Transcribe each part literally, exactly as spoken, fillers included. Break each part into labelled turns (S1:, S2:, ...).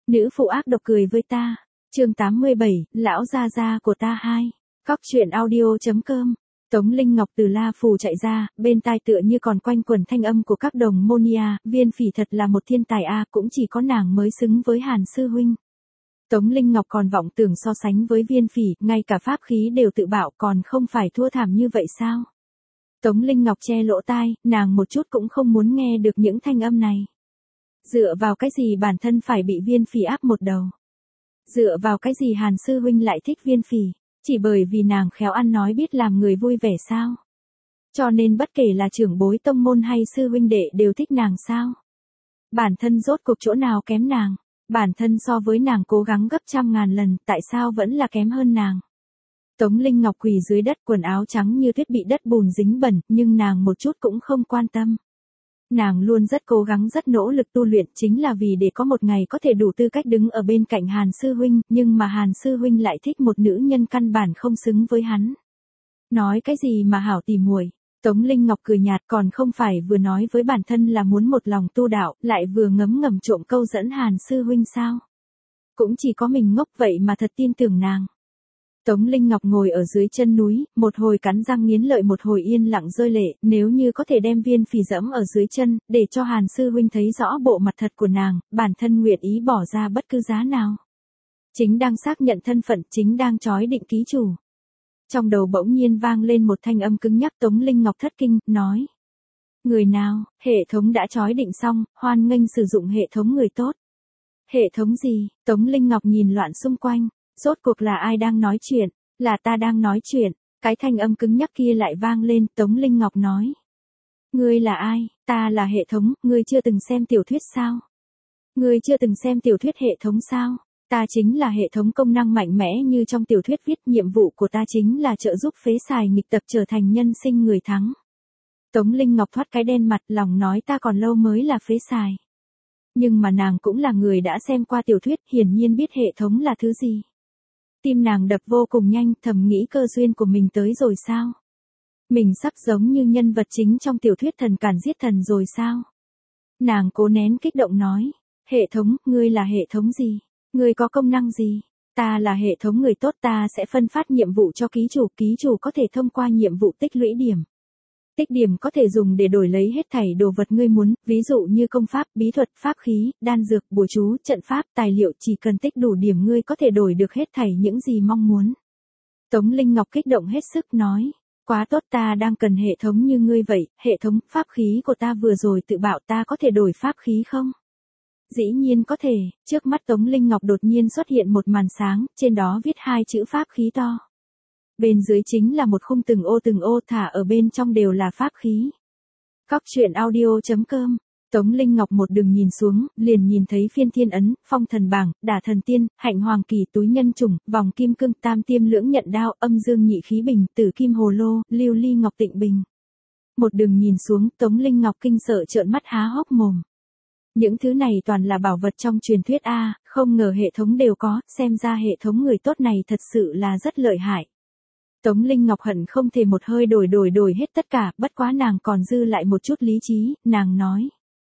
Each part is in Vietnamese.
S1: Nữ phụ ác độc cười với ta. Chương tám mươi bảy, lão gia gia của ta hai. Cóc truyện audio chấm com. Tống Linh Ngọc từ La Phù chạy ra, bên tai tựa như còn quanh quẩn thanh âm của các đồng môn a, Viên Phỉ thật là một thiên tài a, cũng chỉ có nàng mới xứng với Hàn sư huynh. Tống Linh Ngọc còn vọng tưởng so sánh với Viên Phỉ, ngay cả pháp khí đều tự bạo, còn không phải thua thảm như vậy sao? Tống Linh Ngọc che lỗ tai, nàng một chút cũng không muốn nghe được những thanh âm này. Dựa vào cái gì bản thân phải bị Viên Phỉ áp một đầu? Dựa vào cái gì Hàn sư huynh lại thích Viên Phỉ? Chỉ bởi vì nàng khéo ăn nói biết làm người vui vẻ sao? Cho nên bất kể là trưởng bối tông môn hay sư huynh đệ đều thích nàng sao? Bản thân rốt cuộc chỗ nào kém nàng? Bản thân so với nàng cố gắng gấp trăm ngàn lần, tại sao vẫn là kém hơn nàng? Tống Linh Ngọc quỳ dưới đất, quần áo trắng như tuyết bị đất bùn dính bẩn, nhưng nàng một chút cũng không quan tâm. Nàng luôn rất cố gắng rất nỗ lực tu luyện, chính là vì để có một ngày có thể đủ tư cách đứng ở bên cạnh Hàn sư huynh, nhưng mà Hàn sư huynh lại thích một nữ nhân căn bản không xứng với hắn. Nói cái gì mà hảo tỉ muội? Tống Linh Ngọc cười nhạt, còn không phải vừa nói với bản thân là muốn một lòng tu đạo, lại vừa ngấm ngầm trộm câu dẫn Hàn sư huynh sao? Cũng chỉ có mình ngốc vậy mà thật tin tưởng nàng. Tống Linh Ngọc ngồi ở dưới chân núi, một hồi cắn răng nghiến lợi một hồi yên lặng rơi lệ, nếu như có thể đem Viên Phỉ dẫm ở dưới chân, để cho Hàn sư huynh thấy rõ bộ mặt thật của nàng, bản thân nguyện ý bỏ ra bất cứ giá nào. Chính đang xác nhận thân phận, chính đang chói định ký chủ. Trong đầu bỗng nhiên vang lên một thanh âm cứng nhắc. Tống Linh Ngọc thất kinh, nói. Người nào? Hệ thống đã chói định xong, hoan nghênh sử dụng hệ thống người tốt. Hệ thống gì? Tống Linh Ngọc nhìn loạn xung quanh. Rốt cuộc là ai đang nói chuyện? Là ta đang nói chuyện. Cái thanh âm cứng nhắc kia lại vang lên. Tống Linh Ngọc nói. Ngươi là ai? Ta là hệ thống. Ngươi chưa từng xem tiểu thuyết sao? Ngươi chưa từng xem tiểu thuyết hệ thống sao? Ta chính là hệ thống công năng mạnh mẽ như trong tiểu thuyết viết, nhiệm vụ của ta chính là trợ giúp phế xài nghịch tập trở thành nhân sinh người thắng. Tống Linh Ngọc thoát cái đen mặt, lòng nói ta còn lâu mới là phế xài. Nhưng mà nàng cũng là người đã xem qua tiểu thuyết, hiển nhiên biết hệ thống là thứ gì. Tim nàng đập vô cùng nhanh, thầm nghĩ cơ duyên của mình tới rồi sao? Mình sắp giống như nhân vật chính trong tiểu thuyết thần cản giết thần rồi sao? Nàng cố nén kích động nói. Hệ thống, ngươi là hệ thống gì? Ngươi có công năng gì? Ta là hệ thống người tốt, ta sẽ phân phát nhiệm vụ cho ký chủ, ký chủ có thể thông qua nhiệm vụ tích lũy điểm. Tích điểm có thể dùng để đổi lấy hết thảy đồ vật ngươi muốn, ví dụ như công pháp, bí thuật, pháp khí, đan dược, bùa chú, trận pháp, tài liệu, chỉ cần tích đủ điểm ngươi có thể đổi được hết thảy những gì mong muốn. Tống Linh Ngọc kích động hết sức nói. Quá tốt, ta đang cần hệ thống như ngươi vậy, hệ thống, pháp khí của ta vừa rồi tự bạo, ta có thể đổi pháp khí không? Dĩ nhiên có thể. Trước mắt Tống Linh Ngọc đột nhiên xuất hiện một màn sáng, trên đó viết hai chữ pháp khí to. Bên dưới chính là một khung từng ô từng ô, thả ở bên trong đều là pháp khí. Cóc truyện audio chấm com. Tống Linh Ngọc một đường nhìn xuống, liền nhìn thấy phiên thiên ấn, phong thần bảng, đả thần tiên, hạnh hoàng kỳ, túi nhân trùng, vòng kim cương, tam tiêm lưỡng nhận đao, âm dương nhị khí bình, tử kim hồ lô, lưu ly ngọc tịnh bình. Một đường nhìn xuống, Tống Linh Ngọc kinh sợ trợn mắt há hốc mồm. Những thứ này toàn là bảo vật trong truyền thuyết a, không ngờ hệ thống đều có, xem ra hệ thống người tốt này thật sự là rất lợi hại. Tống Linh Ngọc hận không thể một hơi đổi đổi đổi hết tất cả, bất quá nàng còn dư lại một chút lý trí, nàng nói.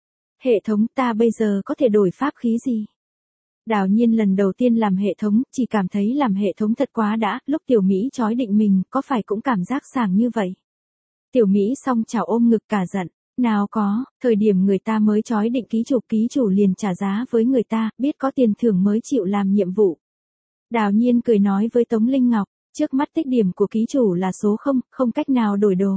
S1: Hệ thống, ta bây giờ có thể đổi pháp khí gì? Đào Nhiên lần đầu tiên làm hệ thống, chỉ cảm thấy làm hệ thống thật quá đã, lúc Tiểu Mỹ chói định mình, có phải cũng cảm giác sảng như vậy? Tiểu Mỹ song chảo ôm ngực cả giận. Nào có, thời điểm người ta mới chói định ký chủ, ký chủ liền trả giá với người ta, biết có tiền thưởng mới chịu làm nhiệm vụ. Đào Nhiên cười nói với Tống Linh Ngọc, trước mắt tích điểm của ký chủ là số không, không cách nào đổi đồ.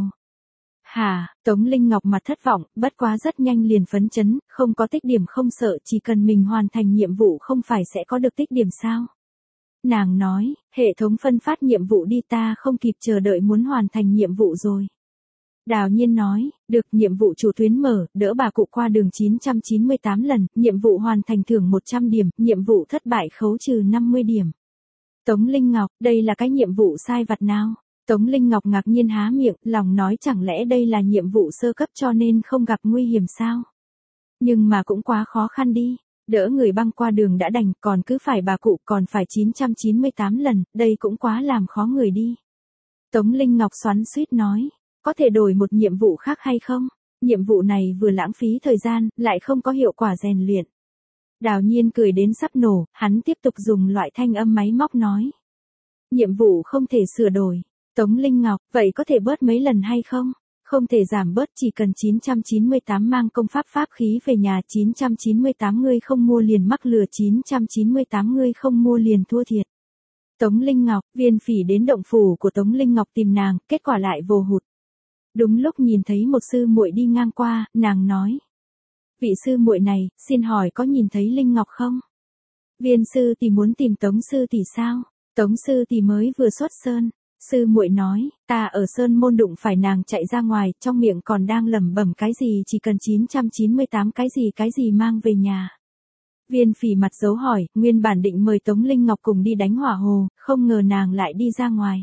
S1: Hả, Tống Linh Ngọc mặt thất vọng, bất quá rất nhanh liền phấn chấn, không có tích điểm không sợ, chỉ cần mình hoàn thành nhiệm vụ không phải sẽ có được tích điểm sao? Nàng nói, hệ thống phân phát nhiệm vụ đi, ta không kịp chờ đợi muốn hoàn thành nhiệm vụ rồi. Đào Nhiên nói, được, nhiệm vụ chủ tuyến mở, đỡ bà cụ qua đường chín trăm chín mươi tám lần, nhiệm vụ hoàn thành thưởng một trăm điểm, nhiệm vụ thất bại khấu trừ năm mươi điểm. Tống Linh Ngọc, đây là cái nhiệm vụ sai vặt nào? Tống Linh Ngọc ngạc nhiên há miệng, lòng nói chẳng lẽ đây là nhiệm vụ sơ cấp cho nên không gặp nguy hiểm sao? Nhưng mà cũng quá khó khăn đi, đỡ người băng qua đường đã đành, còn cứ phải bà cụ còn phải chín trăm chín mươi tám lần, đây cũng quá làm khó người đi. Tống Linh Ngọc xoắn xuýt nói. Có thể đổi một nhiệm vụ khác hay không? Nhiệm vụ này vừa lãng phí thời gian, lại không có hiệu quả rèn luyện. Đào Nhiên cười đến sắp nổ, hắn tiếp tục dùng loại thanh âm máy móc nói. Nhiệm vụ không thể sửa đổi. Tống Linh Ngọc, vậy có thể bớt mấy lần hay không? Không thể giảm bớt, chỉ cần chín trăm chín mươi tám mang công pháp pháp khí về nhà, chín trăm chín mươi tám ngươi không mua liền mắc lừa, chín trăm chín mươi tám ngươi không mua liền thua thiệt. Tống Linh Ngọc, Viên Phỉ đến động phủ của Tống Linh Ngọc tìm nàng, kết quả lại vô hụt. Đúng lúc nhìn thấy một sư muội đi ngang qua, nàng nói. Vị sư muội này, xin hỏi có nhìn thấy Linh Ngọc không? Viên sư tỷ muốn tìm Tống sư tỷ sao? Tống sư tỷ mới vừa xuất sơn. Sư muội nói, ta ở sơn môn đụng phải nàng chạy ra ngoài, trong miệng còn đang lẩm bẩm cái gì chỉ cần chín trăm chín mươi tám cái gì cái gì mang về nhà. Viên Phỉ mặt dấu hỏi, nguyên bản định mời Tống Linh Ngọc cùng đi đánh hỏa hồ, không ngờ nàng lại đi ra ngoài.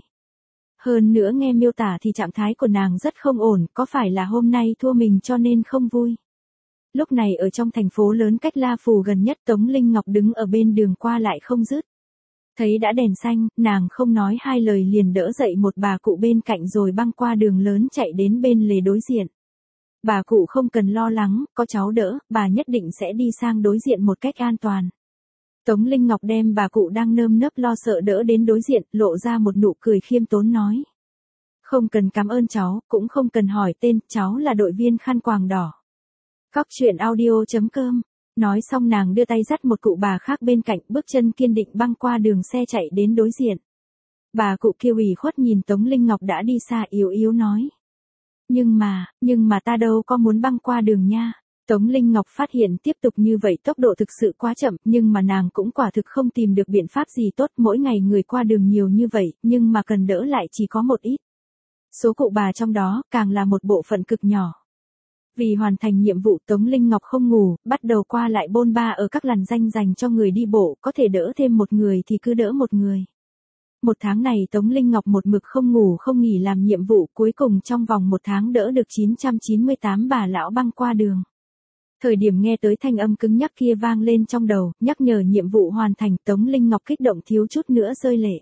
S1: Hơn nữa nghe miêu tả thì trạng thái của nàng rất không ổn, có phải là hôm nay thua mình cho nên không vui. Lúc này ở trong thành phố lớn cách La Phù gần nhất, Tống Linh Ngọc đứng ở bên đường qua lại không dứt. Thấy đã đèn xanh, nàng không nói hai lời liền đỡ dậy một bà cụ bên cạnh rồi băng qua đường lớn chạy đến bên lề đối diện. Bà cụ không cần lo lắng, có cháu đỡ, bà nhất định sẽ đi sang đối diện một cách an toàn. Tống Linh Ngọc đem bà cụ đang nơm nớp lo sợ đỡ đến đối diện, lộ ra một nụ cười khiêm tốn nói. Không cần cảm ơn cháu, cũng không cần hỏi tên, cháu là đội viên khăn quàng đỏ. Cóc truyện audio chấm com. Nói xong nàng đưa tay dắt một cụ bà khác bên cạnh, bước chân kiên định băng qua đường xe chạy đến đối diện. Bà cụ kia ủy khuất nhìn Tống Linh Ngọc đã đi xa, yếu yếu nói. Nhưng mà, nhưng mà ta đâu có muốn băng qua đường nha. Tống Linh Ngọc phát hiện tiếp tục như vậy tốc độ thực sự quá chậm, nhưng mà nàng cũng quả thực không tìm được biện pháp gì tốt, mỗi ngày người qua đường nhiều như vậy, nhưng mà cần đỡ lại chỉ có một ít. Số cụ bà trong đó, càng là một bộ phận cực nhỏ. Vì hoàn thành nhiệm vụ, Tống Linh Ngọc không ngủ, bắt đầu qua lại bôn ba ở các làn danh dành cho người đi bộ, có thể đỡ thêm một người thì cứ đỡ một người. Một tháng này Tống Linh Ngọc một mực không ngủ không nghỉ làm nhiệm vụ, cuối cùng trong vòng một tháng đỡ được chín trăm chín mươi tám bà lão băng qua đường. Thời điểm nghe tới thanh âm cứng nhắc kia vang lên trong đầu, nhắc nhở nhiệm vụ hoàn thành, Tống Linh Ngọc kích động thiếu chút nữa rơi lệ.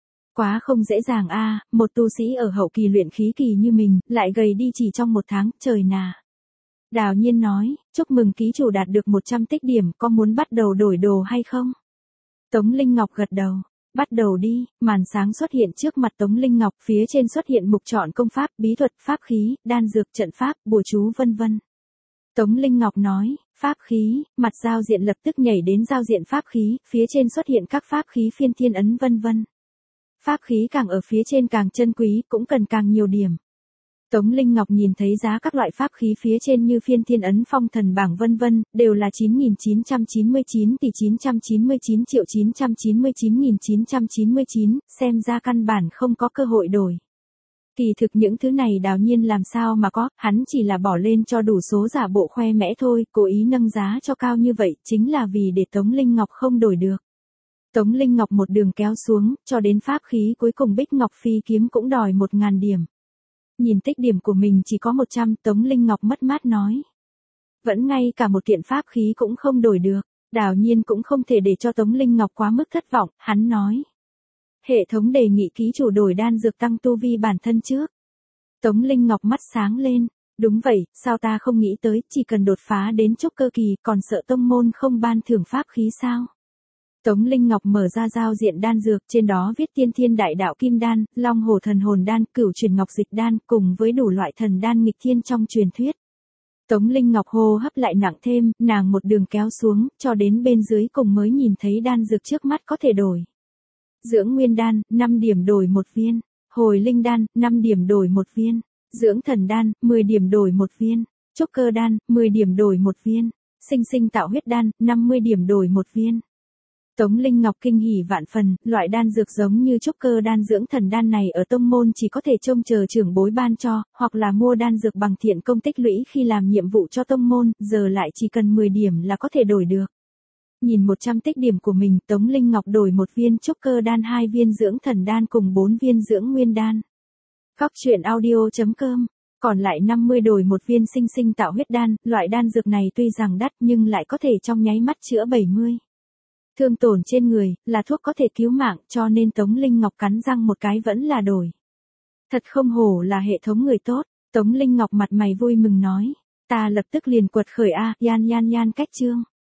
S1: Quá không dễ dàng a, một tu sĩ ở hậu kỳ luyện khí kỳ như mình, lại gầy đi chỉ trong một tháng, trời nà. Đào Nhiên nói, chúc mừng ký chủ đạt được một trăm tích điểm, có muốn bắt đầu đổi đồ hay không? Tống Linh Ngọc gật đầu, bắt đầu đi, màn sáng xuất hiện trước mặt Tống Linh Ngọc, phía trên xuất hiện mục chọn công pháp, bí thuật, pháp khí, đan dược, trận pháp, bùa chú vân vân. Tống Linh Ngọc nói, pháp khí, mặt giao diện lập tức nhảy đến giao diện pháp khí, phía trên xuất hiện các pháp khí phiên thiên ấn vân vân. Pháp khí càng ở phía trên càng chân quý, cũng cần càng nhiều điểm. Tống Linh Ngọc nhìn thấy giá các loại pháp khí phía trên như phiên thiên ấn phong thần bảng vân vân, đều là chín nghìn chín trăm chín mươi chín tỷ chín trăm chín mươi chín triệu chín trăm chín mươi chín nghìn chín trăm chín mươi chín, xem ra căn bản không có cơ hội đổi. Kỳ thực những thứ này Đào Nhiên làm sao mà có, hắn chỉ là bỏ lên cho đủ số giả bộ khoe mẽ thôi, cố ý nâng giá cho cao như vậy, chính là vì để Tống Linh Ngọc không đổi được. Tống Linh Ngọc một đường kéo xuống, cho đến pháp khí cuối cùng Bích Ngọc Phi kiếm cũng đòi một ngàn điểm. Nhìn tích điểm của mình chỉ có một trăm, Tống Linh Ngọc mất mát nói. Vẫn ngay cả một kiện pháp khí cũng không đổi được, Đào Nhiên cũng không thể để cho Tống Linh Ngọc quá mức thất vọng, hắn nói. Hệ thống đề nghị ký chủ đổi đan dược tăng tu vi bản thân trước. Tống Linh Ngọc mắt sáng lên, đúng vậy, sao ta không nghĩ tới, chỉ cần đột phá đến trúc cơ kỳ, còn sợ tông môn không ban thưởng pháp khí sao? Tống Linh Ngọc mở ra giao diện đan dược, trên đó viết tiên thiên đại đạo kim đan, long hổ thần hồn đan, cửu truyền ngọc dịch đan, cùng với đủ loại thần đan nghịch thiên trong truyền thuyết. Tống Linh Ngọc hô hấp lại nặng thêm, nàng một đường kéo xuống, cho đến bên dưới cùng mới nhìn thấy đan dược trước mắt có thể đổi. Dưỡng nguyên đan, năm điểm đổi một viên. Hồi linh đan, năm điểm đổi một viên. Dưỡng thần đan, mười điểm đổi một viên. Trúc cơ đan, mười điểm đổi một viên. Sinh sinh tạo huyết đan, năm mươi điểm đổi một viên. Tống Linh Ngọc kinh hỉ vạn phần, loại đan dược giống như trúc cơ đan dưỡng thần đan này ở tông môn chỉ có thể trông chờ trưởng bối ban cho, hoặc là mua đan dược bằng thiện công tích lũy khi làm nhiệm vụ cho tông môn, giờ lại chỉ cần mười điểm là có thể đổi được. Nhìn một trăm tích điểm của mình, Tống Linh Ngọc đổi một viên trúc cơ đan, hai viên dưỡng thần đan cùng bốn viên dưỡng nguyên đan. Cóc truyện audio chấm com, còn lại năm mươi đổi một viên sinh sinh tạo huyết đan, loại đan dược này tuy rằng đắt nhưng lại có thể trong nháy mắt chữa bảy mươi. Thương tổn trên người, là thuốc có thể cứu mạng, cho nên Tống Linh Ngọc cắn răng một cái vẫn là đổi. Thật không hổ là hệ thống người tốt, Tống Linh Ngọc mặt mày vui mừng nói, ta lập tức liền quật khởi a, yan yan yan cách chương.